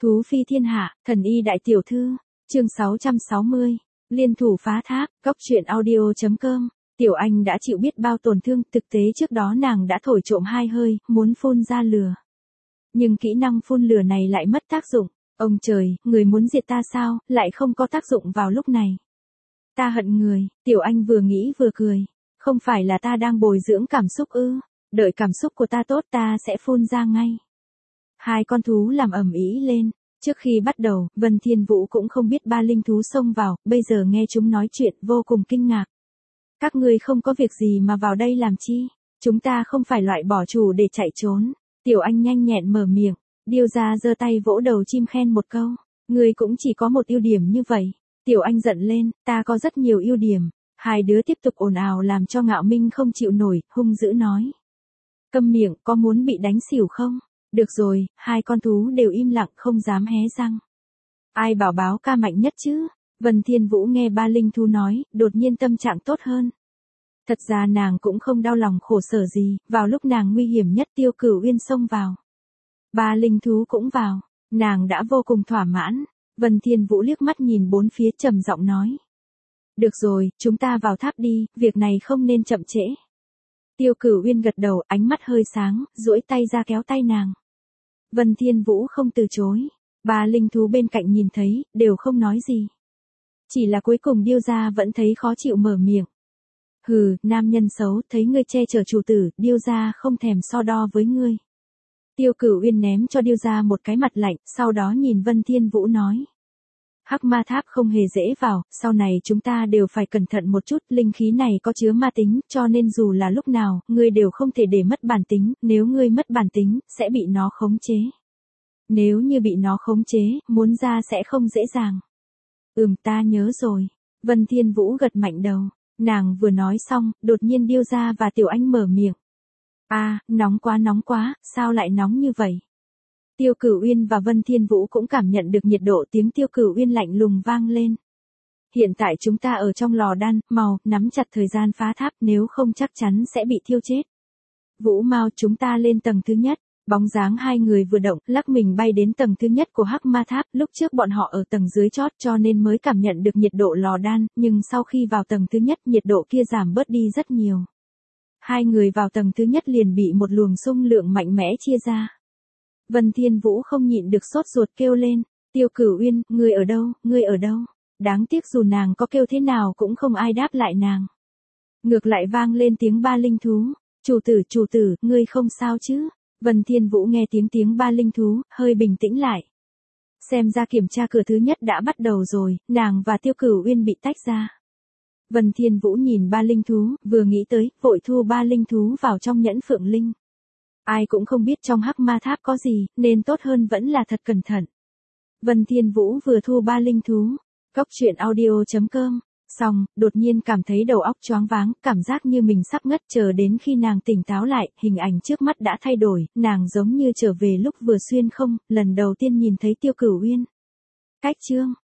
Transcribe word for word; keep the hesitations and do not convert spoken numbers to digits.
Thú phi thiên hạ, thần y đại tiểu thư, chương sáu trăm sáu mươi, liên thủ phá tháp, góc truyện audio chấm com. Tiểu Anh đã chịu biết bao tổn thương, thực tế trước đó nàng đã thổi trộm hai hơi, muốn phun ra lửa. Nhưng kỹ năng phun lửa này lại mất tác dụng. Ông trời, người muốn diệt ta sao, lại không có tác dụng vào lúc này. Ta hận người, Tiểu Anh vừa nghĩ vừa cười. Không phải là ta đang bồi dưỡng cảm xúc ư, đợi cảm xúc của ta tốt ta sẽ phun ra ngay. Hai con thú làm ầm ĩ lên. Trước khi bắt đầu, Vân Thiên Vũ cũng không biết ba linh thú xông vào, bây giờ nghe chúng nói chuyện vô cùng kinh ngạc. Các ngươi không có việc gì mà vào đây làm chi? Chúng ta không phải loại bỏ chủ để chạy trốn. Tiểu Anh nhanh nhẹn mở miệng, Điêu Gia giơ tay vỗ đầu chim khen một câu. Ngươi cũng chỉ có một ưu điểm như vậy. Tiểu Anh giận lên, ta có rất nhiều ưu điểm. Hai đứa tiếp tục ồn ào làm cho Ngạo Minh không chịu nổi, hung dữ nói. Câm miệng, có muốn bị đánh xỉu không? Được rồi, hai con thú đều im lặng không dám hé răng. Ai bảo báo ca mạnh nhất chứ? Vân Thiên Vũ nghe ba linh thú nói, đột nhiên tâm trạng tốt hơn. Thật ra nàng cũng không đau lòng khổ sở gì, vào lúc nàng nguy hiểm nhất Tiêu Cửu Uyên xông vào. Ba linh thú cũng vào, nàng đã vô cùng thỏa mãn. Vân Thiên Vũ liếc mắt nhìn bốn phía trầm giọng nói. Được rồi, chúng ta vào tháp đi, việc này không nên chậm trễ. Tiêu Cửu Uyên gật đầu, ánh mắt hơi sáng, duỗi tay ra kéo tay nàng. Vân Thiên Vũ không từ chối. Ba linh thú bên cạnh nhìn thấy, đều không nói gì. Chỉ là cuối cùng Điêu Gia vẫn thấy khó chịu mở miệng. Hừ, nam nhân xấu, thấy ngươi che chở chủ tử, Điêu Gia không thèm so đo với ngươi. Tiêu Cửu Uyên ném cho Điêu Gia một cái mặt lạnh, sau đó nhìn Vân Thiên Vũ nói. Hắc ma tháp không hề dễ vào, sau này chúng ta đều phải cẩn thận một chút, linh khí này có chứa ma tính, cho nên dù là lúc nào, ngươi đều không thể để mất bản tính, nếu ngươi mất bản tính, sẽ bị nó khống chế. Nếu như bị nó khống chế, muốn ra sẽ không dễ dàng. Ừm, ta nhớ rồi. Vân Thiên Vũ gật mạnh đầu, nàng vừa nói xong, đột nhiên Điêu Gia và Tiểu Anh mở miệng. À, nóng quá nóng quá, sao lại nóng như vậy? Tiêu Cửu Uyên và Vân Thiên Vũ cũng cảm nhận được nhiệt độ, tiếng Tiêu Cửu Uyên lạnh lùng vang lên. Hiện tại chúng ta ở trong lò đan, mau, nắm chặt thời gian phá tháp, nếu không chắc chắn sẽ bị thiêu chết. Vũ mau, chúng ta lên tầng thứ nhất. Bóng dáng hai người vừa động, lắc mình bay đến tầng thứ nhất của Hắc Ma Tháp, lúc trước bọn họ ở tầng dưới chót cho nên mới cảm nhận được nhiệt độ lò đan, nhưng sau khi vào tầng thứ nhất nhiệt độ kia giảm bớt đi rất nhiều. Hai người vào tầng thứ nhất liền bị một luồng xung lượng mạnh mẽ chia ra. Vân Thiên Vũ không nhịn được sốt ruột kêu lên, Tiêu Cửu Uyên, ngươi ở đâu, ngươi ở đâu? Đáng tiếc dù nàng có kêu thế nào cũng không ai đáp lại nàng. Ngược lại vang lên tiếng ba linh thú, chủ tử, chủ tử, ngươi không sao chứ? Vân Thiên Vũ nghe tiếng tiếng ba linh thú, hơi bình tĩnh lại. Xem ra kiểm tra cửa thứ nhất đã bắt đầu rồi, nàng và Tiêu Cửu Uyên bị tách ra. Vân Thiên Vũ nhìn ba linh thú, vừa nghĩ tới, vội thu ba linh thú vào trong nhẫn phượng linh. Ai cũng không biết trong Hắc Ma Tháp có gì, nên tốt hơn vẫn là thật cẩn thận. Vân Thiên Vũ vừa thu ba linh thú, góc truyện audio chấm com, xong, đột nhiên cảm thấy đầu óc choáng váng, cảm giác như mình sắp ngất, chờ đến khi nàng tỉnh táo lại, hình ảnh trước mắt đã thay đổi, nàng giống như trở về lúc vừa xuyên không, lần đầu tiên nhìn thấy Tiêu Cửu Uyên. Cách chương